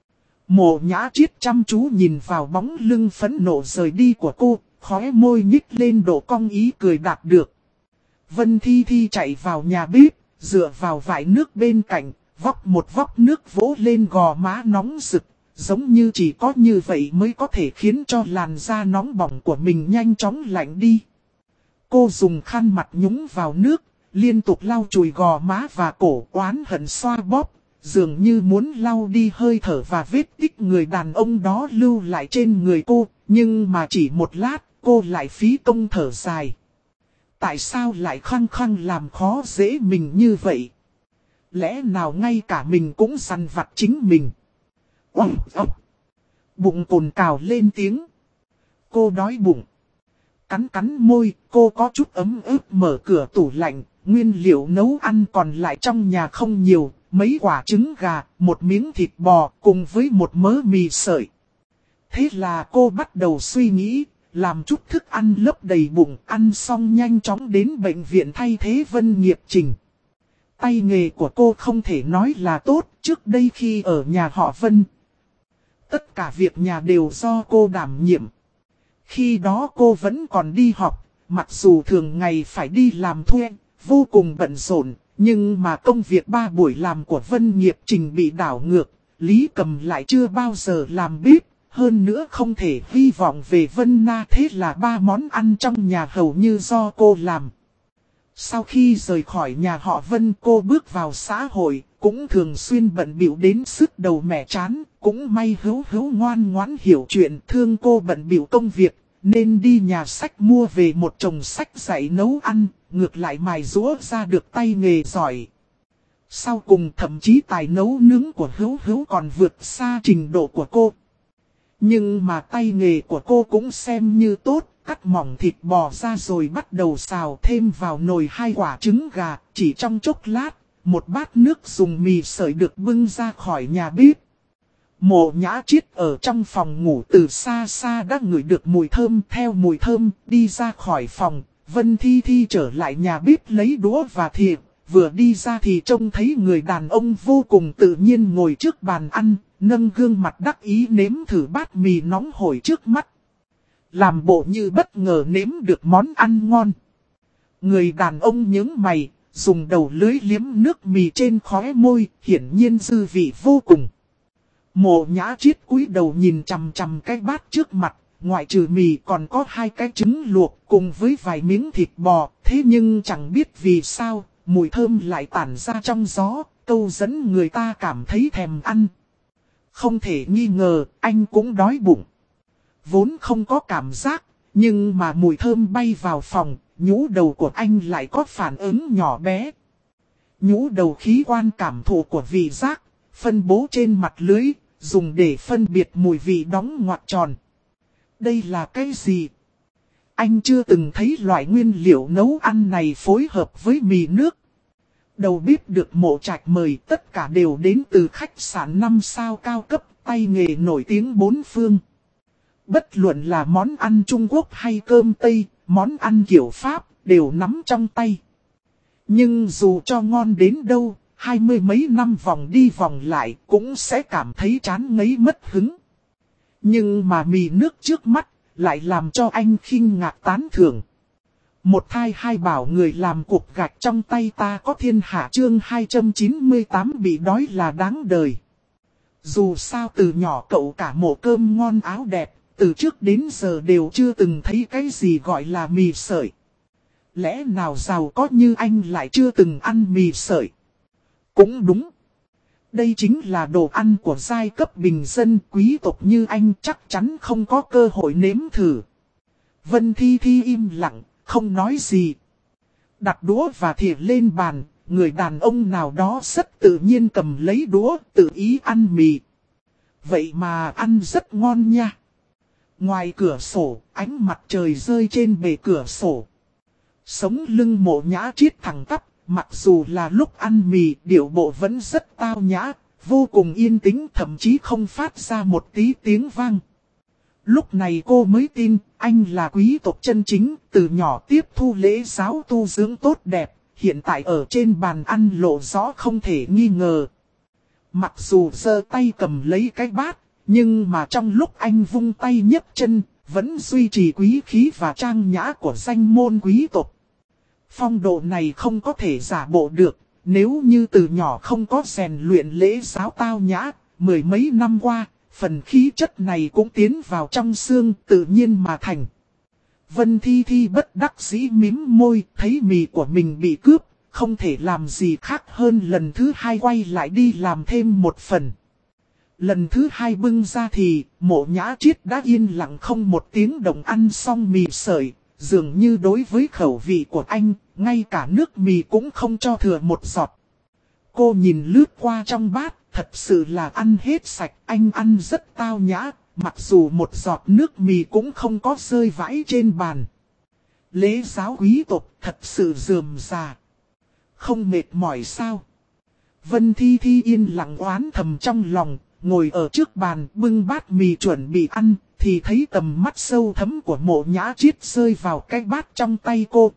Mộ Nhã Chiết chăm chú nhìn vào bóng lưng phẫn nộ rời đi của cô, khóe môi nhích lên độ cong ý cười đạt được. Vân Thi Thi chạy vào nhà bếp, dựa vào vại nước bên cạnh, vóc một vóc nước vỗ lên gò má nóng rực, giống như chỉ có như vậy mới có thể khiến cho làn da nóng bỏng của mình nhanh chóng lạnh đi. Cô dùng khăn mặt nhúng vào nước, liên tục lau chùi gò má và cổ, oán hận xoa bóp, dường như muốn lau đi hơi thở và vết tích người đàn ông đó lưu lại trên người cô, nhưng mà chỉ một lát, cô lại phí công thở dài. Tại sao lại khăng khăng làm khó dễ mình như vậy? Lẽ nào ngay cả mình cũng săn vặt chính mình? Bụng cồn cào lên tiếng. Cô đói bụng. Cắn cắn môi, cô có chút ấm ức mở cửa tủ lạnh. Nguyên liệu nấu ăn còn lại trong nhà không nhiều. Mấy quả trứng gà, một miếng thịt bò cùng với một mớ mì sợi. Thế là cô bắt đầu suy nghĩ, làm chút thức ăn lấp đầy bụng, ăn xong nhanh chóng đến bệnh viện thay thế Vân Nghiệp Trình. Tay nghề của cô không thể nói là tốt, trước đây khi ở nhà họ Vân. Tất cả việc nhà đều do cô đảm nhiệm. Khi đó cô vẫn còn đi học, mặc dù thường ngày phải đi làm thuê, vô cùng bận rộn, nhưng mà công việc 3 buổi làm của Vân Nghiệp Trình bị đảo ngược, Lý Cầm lại chưa bao giờ làm bếp, hơn nữa không thể hy vọng về Vân Na, thế là 3 món ăn trong nhà hầu như do cô làm. Sau khi rời khỏi nhà họ Vân, cô bước vào xã hội, cũng thường xuyên bận bịu đến sức đầu mẻ chán, cũng may Hữu Hữu ngoan ngoãn hiểu chuyện, thương cô bận bịu công việc, nên đi nhà sách mua về một chồng sách dạy nấu ăn, ngược lại mài giũa ra được tay nghề giỏi. Sau cùng thậm chí tài nấu nướng của Hữu Hữu còn vượt xa trình độ của cô. Nhưng mà tay nghề của cô cũng xem như tốt, cắt mỏng thịt bò ra rồi bắt đầu xào thêm vào nồi 2 quả trứng gà, chỉ trong chốc lát, một bát nước dùng mì sợi được bưng ra khỏi nhà bếp. Mộ Nhã Triết ở trong phòng ngủ từ xa xa đã ngửi được mùi thơm, theo mùi thơm đi ra khỏi phòng, Vân Thi Thi trở lại nhà bếp lấy đũa và thìa, vừa đi ra thì trông thấy người đàn ông vô cùng tự nhiên ngồi trước bàn ăn, nâng gương mặt đắc ý nếm thử bát mì nóng hổi trước mắt. Làm bộ như bất ngờ nếm được món ăn ngon. Người đàn ông nhướng mày, dùng đầu lưỡi liếm nước mì trên khóe môi, hiển nhiên dư vị vô cùng. Mộ Nhã Triết cúi đầu nhìn chằm chằm cái bát trước mặt, ngoại trừ mì còn có 2 cái trứng luộc cùng với vài miếng thịt bò, thế nhưng chẳng biết vì sao, mùi thơm lại tản ra trong gió, câu dẫn người ta cảm thấy thèm ăn. Không thể nghi ngờ, anh cũng đói bụng. Vốn không có cảm giác, nhưng mà mùi thơm bay vào phòng, nhũ đầu của anh lại có phản ứng nhỏ bé. Nhũ đầu khí quan cảm thụ của vị giác, phân bố trên mặt lưới, dùng để phân biệt mùi vị đóng ngoặc tròn. Đây là cái gì? Anh chưa từng thấy loại nguyên liệu nấu ăn này phối hợp với mì nước. Đầu bếp được Mộ Trạch mời tất cả đều đến từ khách sạn 5 sao cao cấp, tay nghề nổi tiếng 4 phương. Bất luận là món ăn Trung Quốc hay cơm Tây, món ăn kiểu Pháp đều nắm trong tay. Nhưng dù cho ngon đến đâu, 20 mấy năm vòng đi vòng lại cũng sẽ cảm thấy chán ngấy mất hứng. Nhưng mà mì nước trước mắt lại làm cho anh khinh ngạc tán thưởng. Một thai hai bảo người làm cục gạch trong tay ta có thiên hạ chương 298 bị đói là đáng đời. Dù sao từ nhỏ cậu cả mổ cơm ngon áo đẹp, từ trước đến giờ đều chưa từng thấy cái gì gọi là mì sợi. Lẽ nào giàu có như anh lại chưa từng ăn mì sợi? Cũng đúng. Đây chính là đồ ăn của giai cấp bình dân, quý tộc như anh chắc chắn không có cơ hội nếm thử. Vân Thi Thi im lặng, không nói gì. Đặt đũa và thìa lên bàn, người đàn ông nào đó rất tự nhiên cầm lấy đũa, tự ý ăn mì. Vậy mà ăn rất ngon nha. Ngoài cửa sổ, ánh mặt trời rơi trên bề cửa sổ. Sống lưng Mộ Nhã Triết thẳng tắp, mặc dù là lúc ăn mì, điệu bộ vẫn rất tao nhã, vô cùng yên tĩnh, thậm chí không phát ra một tí tiếng vang. Lúc này cô mới tin, anh là quý tộc chân chính, từ nhỏ tiếp thu lễ giáo tu dưỡng tốt đẹp, hiện tại ở trên bàn ăn lộ rõ không thể nghi ngờ. Mặc dù giơ tay cầm lấy cái bát, nhưng mà trong lúc anh vung tay nhấc chân, vẫn duy trì quý khí và trang nhã của danh môn quý tộc. Phong độ này không có thể giả bộ được, nếu như từ nhỏ không có rèn luyện lễ giáo tao nhã, 10 mấy năm qua, phần khí chất này cũng tiến vào trong xương tự nhiên mà thành. Vân Thi Thi bất đắc dĩ mím môi, thấy mì của mình bị cướp, không thể làm gì khác hơn lần thứ 2 quay lại đi làm thêm một phần. Lần thứ 2 bưng ra thì, Mộ Nhã Triết đã yên lặng không một tiếng động ăn xong mì sợi, dường như đối với khẩu vị của anh, ngay cả nước mì cũng không cho thừa một giọt. Cô nhìn lướt qua trong bát, thật sự là ăn hết sạch, anh ăn rất tao nhã, mặc dù một giọt nước mì cũng không có rơi vãi trên bàn. Lễ giáo quý tộc thật sự rườm rà. Không mệt mỏi sao? Vân Thi Thi yên lặng oán thầm trong lòng, ngồi ở trước bàn bưng bát mì chuẩn bị ăn, thì thấy tầm mắt sâu thấm của Mộ Nhã Triết rơi vào cái bát trong tay cô.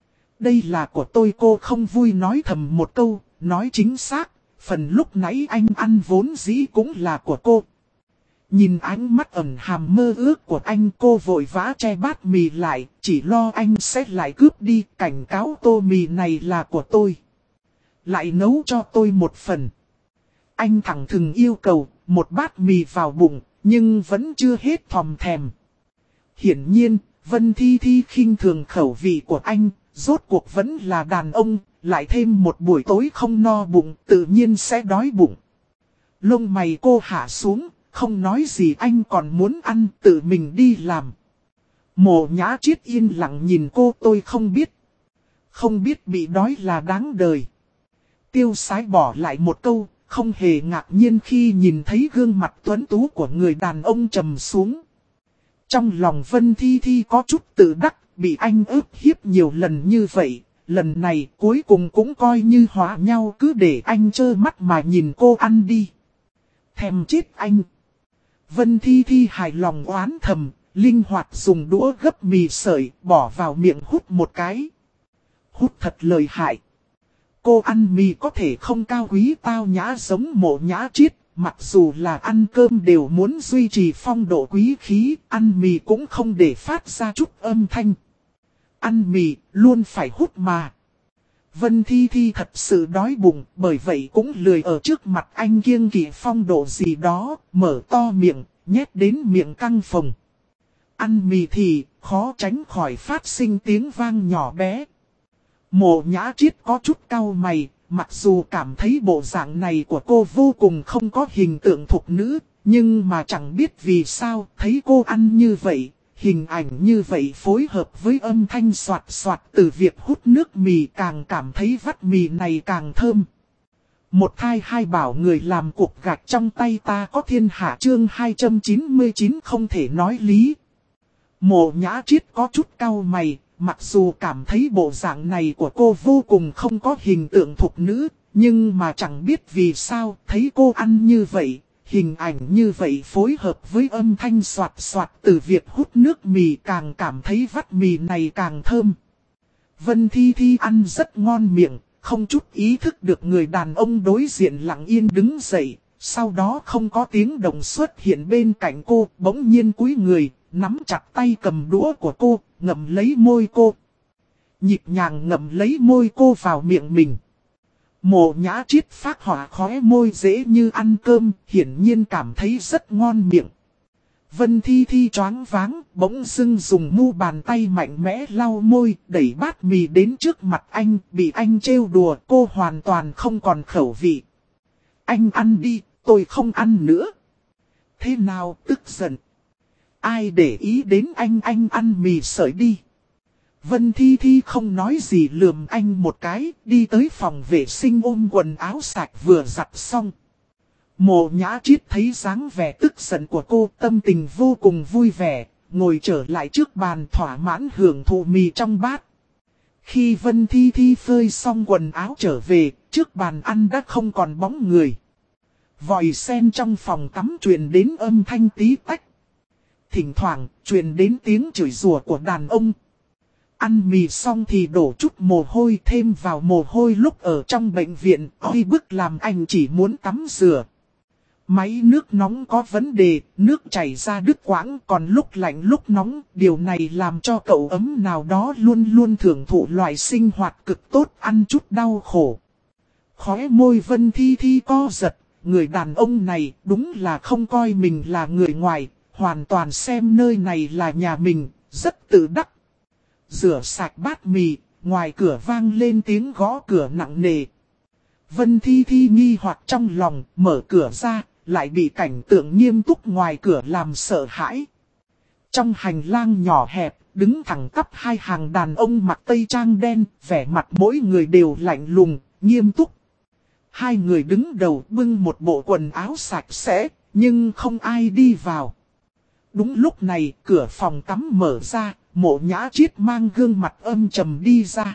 Đây là của tôi, cô không vui nói thầm một câu, nói chính xác, phần lúc nãy anh ăn vốn dĩ cũng là của cô. Nhìn ánh mắt ẩn hàm mơ ước của anh, cô vội vã che bát mì lại, chỉ lo anh sẽ lại cướp đi, cảnh cáo tô mì này là của tôi. Lại nấu cho tôi một phần. Anh thẳng thừng yêu cầu, một bát mì vào bụng, nhưng vẫn chưa hết thòm thèm. Hiển nhiên, Vân Thi Thi khinh thường khẩu vị của anh, rốt cuộc vẫn là đàn ông, lại thêm một buổi tối không no bụng, tự nhiên sẽ đói bụng. Lông mày cô hạ xuống, không nói gì, anh còn muốn ăn, tự mình đi làm. Mộ Nhã Triết yên lặng nhìn cô, tôi không biết. Không biết bị đói là đáng đời. Tiêu Sái bỏ lại một câu, không hề ngạc nhiên khi nhìn thấy gương mặt tuấn tú của người đàn ông trầm xuống. Trong lòng Vân Thi Thi có chút tự đắc, bị anh ức hiếp nhiều lần như vậy, lần này cuối cùng cũng coi như hóa nhau, cứ để anh trơ mắt mà nhìn cô ăn đi. Thèm chết anh. Vân Thi Thi hài lòng oán thầm, linh hoạt dùng đũa gấp mì sợi, bỏ vào miệng hút một cái. Hút thật lợi hại. Cô ăn mì có thể không cao quý tao nhã giống Mộ Nhã Triết, mặc dù là ăn cơm đều muốn duy trì phong độ quý khí, ăn mì cũng không để phát ra chút âm thanh. Ăn mì luôn phải hút mà. Vân Thi Thi thật sự đói bụng, bởi vậy cũng lười ở trước mặt anh kiêng kỵ phong độ gì đó, mở to miệng, nhét đến miệng căng phồng. Ăn mì thì khó tránh khỏi phát sinh tiếng vang nhỏ bé. Mộ Nhã Triết có chút cau mày, mặc dù cảm thấy bộ dạng này của cô vô cùng không có hình tượng thục nữ, nhưng mà chẳng biết vì sao thấy cô ăn như vậy, hình ảnh như vậy phối hợp với âm thanh soạt soạt từ việc hút nước mì càng cảm thấy vắt mì này càng thơm. Một thai hai bảo người làm cục gạch trong tay ta có thiên hạ chương 299 không thể nói lý. Mộ Nhã Triết có chút cau mày. Mặc dù cảm thấy bộ dạng này của cô vô cùng không có hình tượng thục nữ, nhưng mà chẳng biết vì sao thấy cô ăn như vậy, hình ảnh như vậy phối hợp với âm thanh soạt soạt từ việc hút nước mì càng cảm thấy vắt mì này càng thơm. Vân Thi Thi ăn rất ngon miệng, không chút ý thức được người đàn ông đối diện lặng yên đứng dậy, sau đó không có tiếng động xuất hiện bên cạnh cô, bỗng nhiên cúi người, nắm chặt tay cầm đũa của cô, ngậm lấy môi cô. Nhịp nhàng ngậm lấy môi cô vào miệng mình. Mộ Nhã Triết phác họa khóe môi dễ như ăn cơm, hiển nhiên cảm thấy rất ngon miệng. Vân Thi Thi choáng váng, bỗng dưng dùng mu bàn tay mạnh mẽ lau môi, đẩy bát mì đến trước mặt anh, bị anh trêu đùa, cô hoàn toàn không còn khẩu vị. Anh ăn đi, tôi không ăn nữa. Thế nào, tức giận? Ai để ý đến anh ăn mì sợi đi. Vân Thi Thi không nói gì lườm anh một cái, đi tới phòng vệ sinh ôm quần áo sạch vừa giặt xong. Mộ Nhã Triết thấy dáng vẻ tức giận của cô, tâm tình vô cùng vui vẻ, ngồi trở lại trước bàn thỏa mãn hưởng thụ mì trong bát. Khi Vân Thi Thi phơi xong quần áo trở về, trước bàn ăn đã không còn bóng người. Vòi sen trong phòng tắm truyền đến âm thanh tí tách. Thỉnh thoảng truyền đến tiếng chửi rủa của đàn ông. Ăn mì xong thì đổ chút mồ hôi thêm vào mồ hôi lúc ở trong bệnh viện, oi bức làm anh chỉ muốn tắm rửa. Máy nước nóng có vấn đề, nước chảy ra đứt quãng, còn lúc lạnh lúc nóng, điều này làm cho cậu ấm nào đó luôn luôn thưởng thụ loại sinh hoạt cực tốt, ăn chút đau khổ. Khóe môi Vân Thi Thi co giật, người đàn ông này đúng là không coi mình là người ngoài, hoàn toàn xem nơi này là nhà mình, rất tự đắc. Rửa sạch bát mì, ngoài cửa vang lên tiếng gõ cửa nặng nề. Vân Thi Thi nghi hoặc trong lòng, mở cửa ra, lại bị cảnh tượng nghiêm túc ngoài cửa làm sợ hãi. Trong hành lang nhỏ hẹp, đứng thẳng tắp hai hàng đàn ông mặc tây trang đen, vẻ mặt mỗi người đều lạnh lùng, nghiêm túc. Hai người đứng đầu bưng một bộ quần áo sạch sẽ, nhưng không ai đi vào. Đúng lúc này, cửa phòng tắm mở ra, Mộ Nhã Triết mang gương mặt âm trầm đi ra.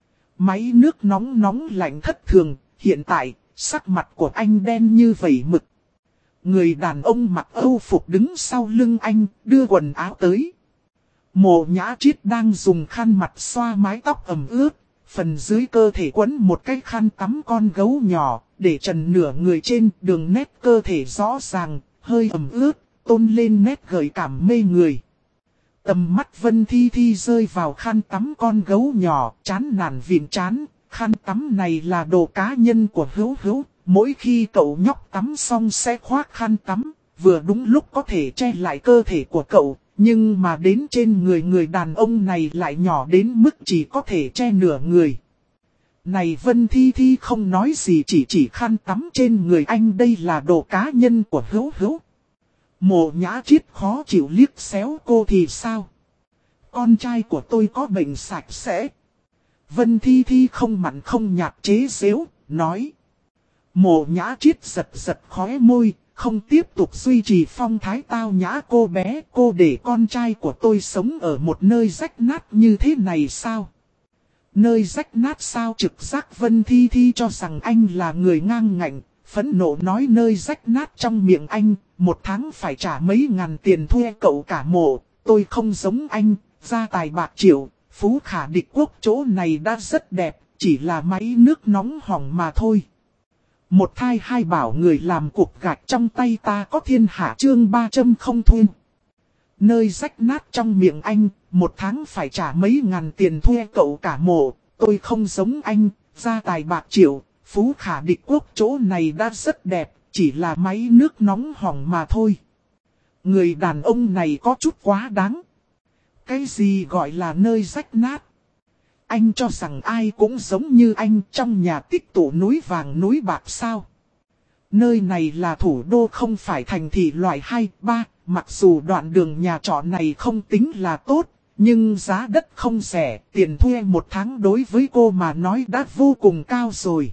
Máy nước nóng nóng lạnh thất thường, hiện tại, sắc mặt của anh đen như vẩy mực. Người đàn ông mặc âu phục đứng sau lưng anh, đưa quần áo tới. Mộ Nhã Triết đang dùng khăn mặt xoa mái tóc ẩm ướt, phần dưới cơ thể quấn một cái khăn tắm con gấu nhỏ, để trần nửa người trên, đường nét cơ thể rõ ràng, hơi ẩm ướt, tôn lên nét gợi cảm mê người. Tầm mắt Vân Thi Thi rơi vào khăn tắm con gấu nhỏ, chán nản vịn chán, khăn tắm này là đồ cá nhân của Hữu Hữu, mỗi khi cậu nhóc tắm xong sẽ khoác khăn tắm, vừa đúng lúc có thể che lại cơ thể của cậu, nhưng mà đến trên người đàn ông này lại nhỏ đến mức chỉ có thể che nửa người. Này Vân Thi Thi không nói gì, chỉ khăn tắm trên người anh đây là đồ cá nhân của Hữu Hữu. Mộ Nhã Triết khó chịu liếc xéo cô thì sao? Con trai của tôi có bệnh sạch sẽ. Vân Thi Thi không mặn không nhạt chế giễu, nói. Mộ Nhã Triết giật giật khóe môi, không tiếp tục duy trì phong thái tao nhã cô bé. Cô để con trai của tôi sống ở một nơi rách nát như thế này sao? Nơi rách nát sao? Trực giác Vân Thi Thi cho rằng anh là người ngang ngạnh, phẫn nộ nói nơi rách nát trong miệng anh, một tháng phải trả mấy ngàn tiền thuê cậu cả mộ. Tôi không giống anh, gia tài bạc triệu, phú khả địch quốc, chỗ này đã rất đẹp, chỉ là máy nước nóng hỏng mà thôi. Một thai hai bảo người làm cục gạch trong tay ta có thiên hạ chương 300 không thuê. Nơi rách nát trong miệng anh, một tháng phải trả mấy ngàn tiền thuê cậu cả mộ. Tôi không giống anh, gia tài bạc triệu, phú khả địch quốc, chỗ này đã rất đẹp, chỉ là máy nước nóng hỏng mà thôi. Người đàn ông này có chút quá đáng. Cái gì gọi là nơi rách nát? Anh cho rằng ai cũng giống như anh trong nhà tích tụ núi vàng núi bạc sao? Nơi này là thủ đô không phải thành thị loại 2, 3, mặc dù đoạn đường nhà trọ này không tính là tốt, nhưng giá đất không rẻ, tiền thuê một tháng đối với cô mà nói đã vô cùng cao rồi.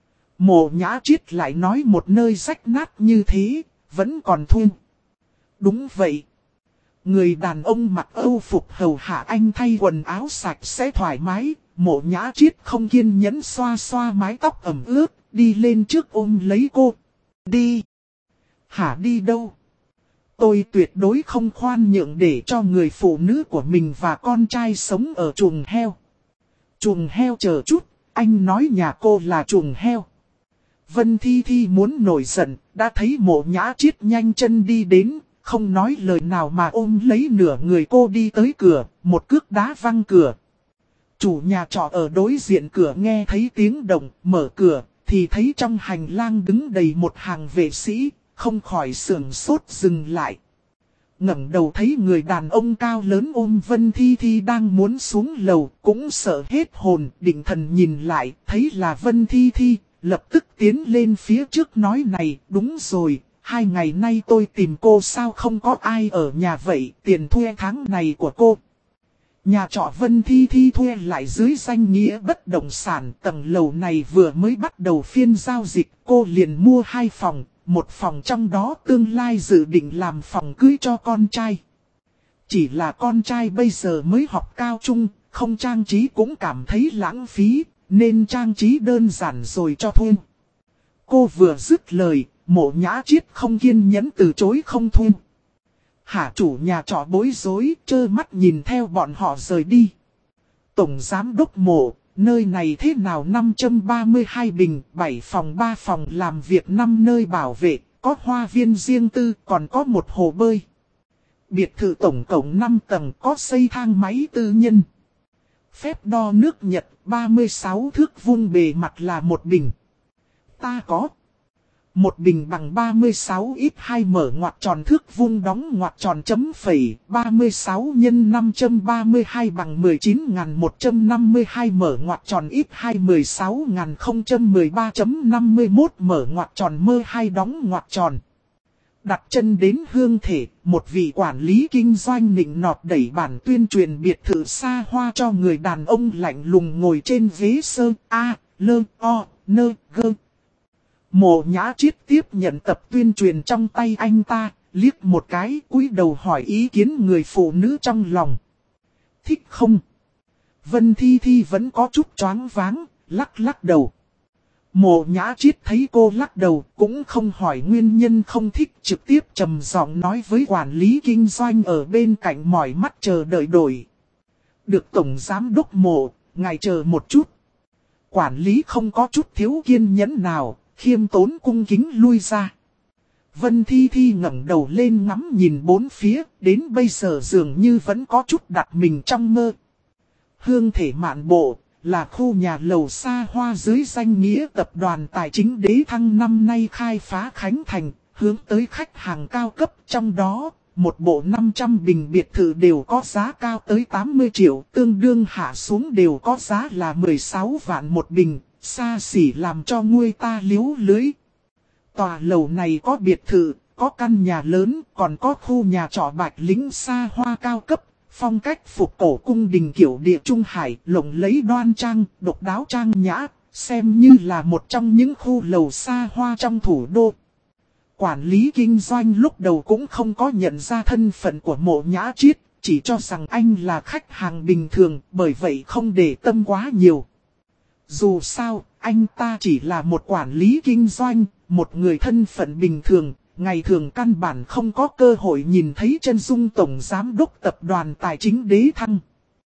Mộ Nhã Triết lại nói một nơi rách nát như thế, vẫn còn thuê. Đúng vậy. Người đàn ông mặc âu phục hầu hạ anh thay quần áo sạch sẽ thoải mái. Mộ Nhã Triết không kiên nhẫn xoa xoa mái tóc ẩm ướt, đi lên trước ôm lấy cô. Đi. Hả đi đâu? Tôi tuyệt đối không khoan nhượng để cho người phụ nữ của mình và con trai sống ở chuồng heo. Chuồng heo chờ chút, anh nói nhà cô là chuồng heo. Vân Thi Thi muốn nổi giận, đã thấy Mộ Nhã Triết nhanh chân đi đến. Không nói lời nào mà ôm lấy nửa người cô đi tới cửa, một cước đá văng cửa. Chủ nhà trọ ở đối diện cửa nghe thấy tiếng động, mở cửa, thì thấy trong hành lang đứng đầy một hàng vệ sĩ, không khỏi sửng sốt dừng lại. Ngẩng đầu thấy người đàn ông cao lớn ôm Vân Thi Thi đang muốn xuống lầu, cũng sợ hết hồn, định thần nhìn lại, thấy là Vân Thi Thi, lập tức tiến lên phía trước nói này, đúng rồi. 2 ngày nay tôi tìm cô sao không có ai ở nhà vậy, tiền thuê tháng này của cô. Nhà trọ Vân Thi Thi thuê lại dưới danh nghĩa bất động sản, tầng lầu này vừa mới bắt đầu phiên giao dịch, cô liền mua 2 phòng, một phòng trong đó tương lai dự định làm phòng cưới cho con trai. Chỉ là con trai bây giờ mới học cao trung, không trang trí cũng cảm thấy lãng phí, nên trang trí đơn giản rồi cho thuê. Cô vừa dứt lời. Mộ Nhã Triết không kiên nhẫn từ chối không thuê. Hả chủ nhà trọ bối rối, trơ mắt nhìn theo bọn họ rời đi. Tổng giám đốc Mộ, nơi này thế nào 532 bình, 7 phòng 3 phòng làm việc 5 nơi bảo vệ, có hoa viên riêng tư, còn có một hồ bơi. Biệt thự tổng cộng 5 tầng, có xây thang máy tư nhân. Phép đo nước Nhật 36 thước vuông, bề mặt là một bình. Ta có. Một bình bằng 36 x 2 mở ngoặc tròn thước vuông đóng ngoặc tròn chấm phẩy, 36 x 532 bằng 19.152 mở ngoặc tròn x 2 16.013.51 mở ngoặc tròn mơ 2 đóng ngoặc tròn. Đặt chân đến hương thể, một vị quản lý kinh doanh nịnh nọt đẩy bản tuyên truyền biệt thự xa hoa cho người đàn ông lạnh lùng ngồi trên ghế sơ A, lơ, o, nơ, gơ. Mộ Nhã Triết tiếp nhận tập tuyên truyền trong tay anh ta, liếc một cái, cúi đầu hỏi ý kiến người phụ nữ trong lòng. Thích không? Vân Thi Thi vẫn có chút choáng váng, lắc đầu. Mộ Nhã Triết thấy cô lắc đầu, cũng không hỏi nguyên nhân không thích, trực tiếp trầm giọng nói với quản lý kinh doanh ở bên cạnh mỏi mắt chờ đợi đổi. Được tổng giám đốc Mộ, ngài chờ một chút. Quản lý không có chút thiếu kiên nhẫn nào. Khiêm tốn cung kính lui ra. Vân Thi Thi ngẩng đầu lên ngắm nhìn bốn phía, đến bây giờ dường như vẫn có chút đặt mình trong mơ. Hương thể mạn bộ, là khu nhà lầu xa hoa dưới danh nghĩa tập đoàn tài chính Đế Thăng năm nay khai phá khánh thành, hướng tới khách hàng cao cấp, trong đó, một bộ 500 bình biệt thự đều có giá cao tới 80 triệu, tương đương hạ xuống đều có giá là 16 vạn một bình. Xa xỉ làm cho người ta liếu lưới. Tòa lầu này có biệt thự, có căn nhà lớn, còn có khu nhà trọ bạch lính xa hoa cao cấp, phong cách phục cổ cung đình kiểu địa Trung Hải, lộng lấy đoan trang, độc đáo trang nhã, xem như là một trong những khu lầu xa hoa trong thủ đô. Quản lý kinh doanh lúc đầu cũng không có nhận ra thân phận của Mộ Nhã Chiết, chỉ cho rằng anh là khách hàng bình thường, bởi vậy không để tâm quá nhiều. Dù sao, anh ta chỉ là một quản lý kinh doanh, một người thân phận bình thường, ngày thường căn bản không có cơ hội nhìn thấy chân dung tổng giám đốc tập đoàn tài chính Đế Thăng.